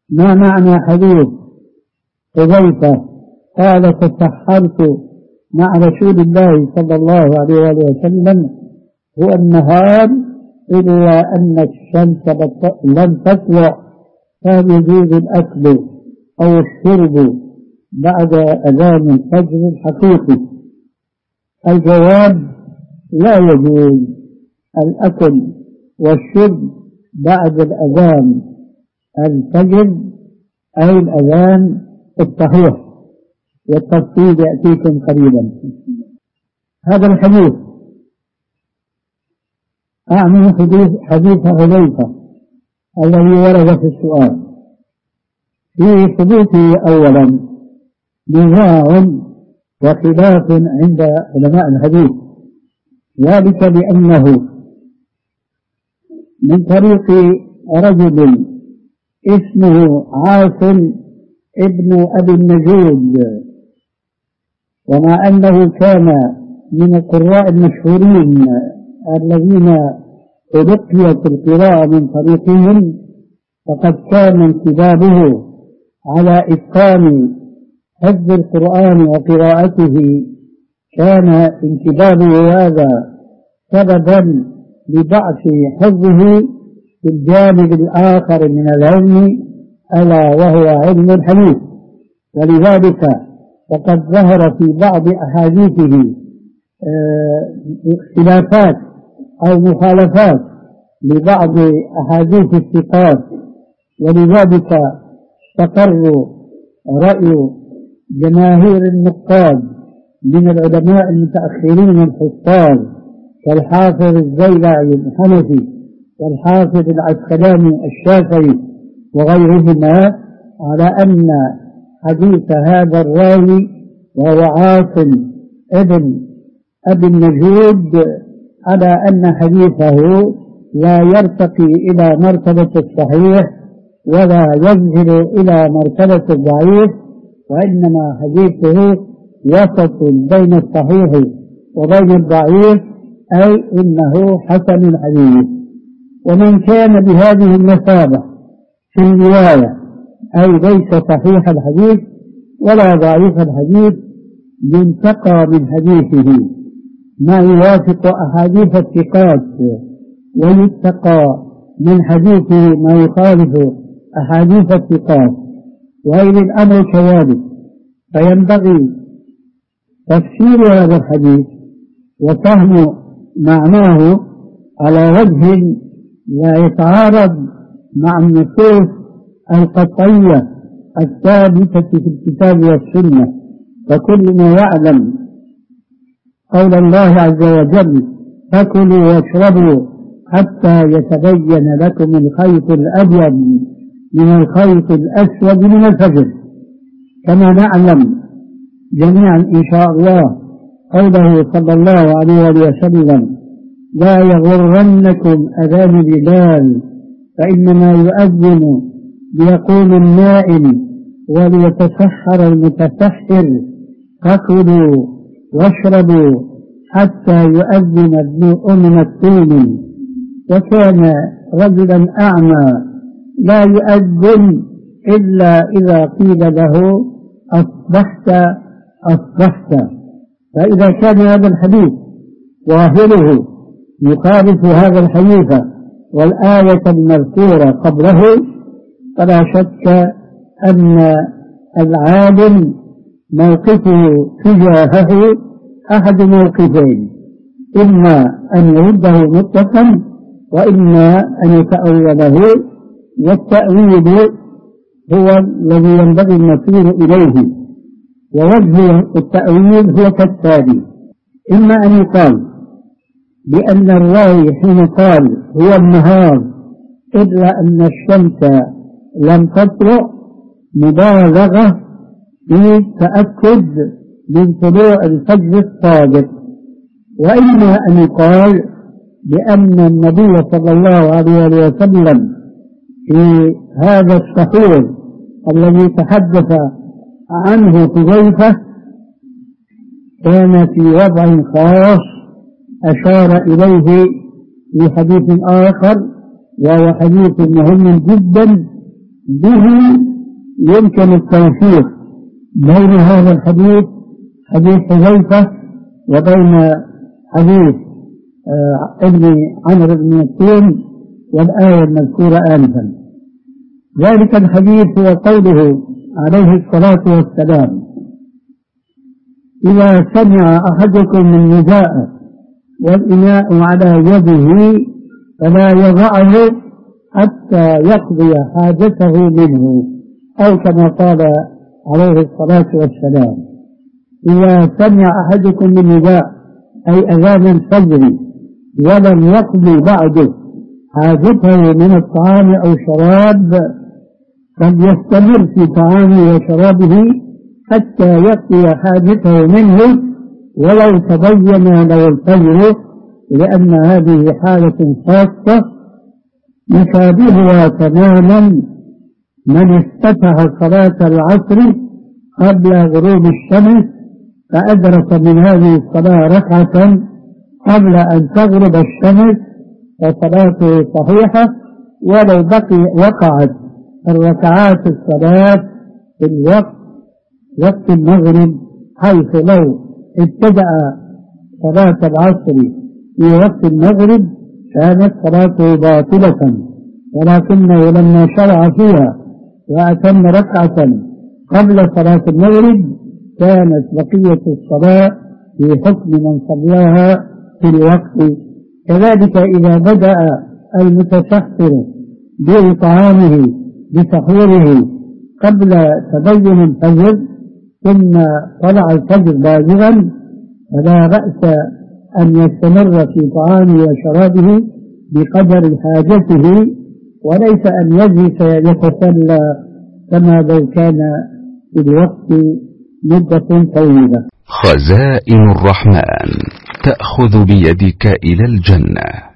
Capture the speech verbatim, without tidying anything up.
ما معنى حديث حذيفة قال تسحرت مع رسول الله صلى الله عليه وسلم هو النهار إلا أن الشمس لم تطلع فيجوز الأكل أو الشرب بعد أذان الفجر الحقيقي. الجواب لا يجوز الأكل والشرب بعد الأذان الفجر أي الأذان الصحيح، والتفصيل يأتيكم قريبا. هذا الحديث أعني حديث حديث حذيفة الذي ورد في السؤال. في حديثه أولا نزاع وخلاف عند علماء الحديث، ذلك لأنه من طريق رجل اسمه عاصم ابن أبي النجود، ومع أنه كان من القراء المشهورين الذين تلقيت القراءة من طريقهم، فقد كان انتدابه على إتقان حفظ القرآن وقراءته، كان انتدابه هذا سببا لضعف حفظه في الجانب الآخر من العلم ألا وهو علم الحديث. ولذلك فقد ظهر في بعض أحاديثه اختلافات أو مخالفات لبعض أحاديث الثقات، ولذلك استقر رأي جماهير النقاد من العلماء المتأخرين الحفاظ كالحافظ الزيلعي الحنفي والحافظ العسقلاني الشافعي وغيرهما على أن حديث هذا الراوي وهو عاصم ابن أبي النجود على أن حديثه لا يرتقي إلى مرتبة الصحيح ولا ينزل إلى مرتبة الضعيف، وإنما حديثه وسط بين الصحيح وبين الضعيف، أي إنه حسن الحديث. ومن كان بهذه المثابة في الرواية أي ليس صحيح الحديث ولا ضعيف الحديث ينتقى من حديثه ما يوافق أحاديث الثقات، ويتقى من حديثه ما يخالف أحاديث الثقات، وإن الأمر كذلك فينبغي تفسير هذا الحديث وفهم معناه على وجه لا يتعارض مع النصوص القطعية الثابتة في الكتاب والسنة. فكلنا يعلم قول الله عز وجل فكلوا واشربوا حتى يتبين لكم الخيط الأبيض من الخيط الأسود من الفجر، كما نعلم جميعا إن شاء الله قوله صلى الله عليه وسلم لا يغرنكم أذان بلال فإنما يؤذن ليقوم النائم وليتسحر المتسحر، فكلوا واشربوا حتى يؤذن ابن أم مكتوم. وكان رجلا أعمى لا يؤذن إلا إذا قيل له أصبحت أصبحت. فإذا كان هذا الحديث ظاهره يخالف هذا الحديث والآية المذكورة قبله، فلا شك أن العالم موقفه تجاهه أحد موقفين، إما أن يرده مطلقا وإما أن يتأوله، والتأويل هو الذي ينبغي المسير إليه. ووجه التأويل هو كالتالي: إما أن يقال بأن الراوي حين قال هو النهار إلا أن الشمس لم تطلع مبالغة في تأكد من طلوع الفجر الصادق، وإما أن يقال بأن النبي صلى الله عليه وسلم في هذا السحور الذي تحدث عنه حذيفة كان في وضع خاص أشار إليه في حديث آخر، وهو حديث مهم جدا به يمكن التوفيق بين هذا الحديث حديث حذيفة وبين حديث ابن عمرو بن مكتوم والآية المذكورة آنفا. ذلك الحديث هو قوله عليه الصلاة والسلام: إذا سمع أحدكم من نداء والإناء على يده فلا يضعه حتى يقضي حاجته منه، أو كما قال عليه الصلاة والسلام: إذا سمع أحدكم من نداء أي أذان الفجر ولم يقضي بعده حاجته من الطعام أو شراب فليستمر في طعامه وشرابه حتى يقضي حاجته منه ولو تبين له الفجر، لأن هذه حالة خاصة يشابهها تماما من افتتح صلاة العصر قبل غروب الشمس فأدرك من هذه الصلاة ركعة قبل أن تغرب الشمس فصلاته صحيحة، ولو بقي وقعت الركعات الصلاة في الوقت وقت المغرب، حيث لو ابتدأ صلاة العصر في وقت المغرب كانت صلاته باطلة، ولكنه لما شرع فيها وأتم ركعة قبل صلاة المغرب كانت بقية الصلاة في حكم من صلاها في الوقت. كذلك إذا بدأ المتسحر بطعامه بسحوره قبل تبين الفجر ثم طلع الفجر بازغا فلا بأس أن يستمر في طعامه وشرابه بقدر حاجته، وليس أن يجلس يتسلى كما لو كان في الوقت مدة طويلة. خزائن الرحمن تأخذ بيدك إلى الجنة.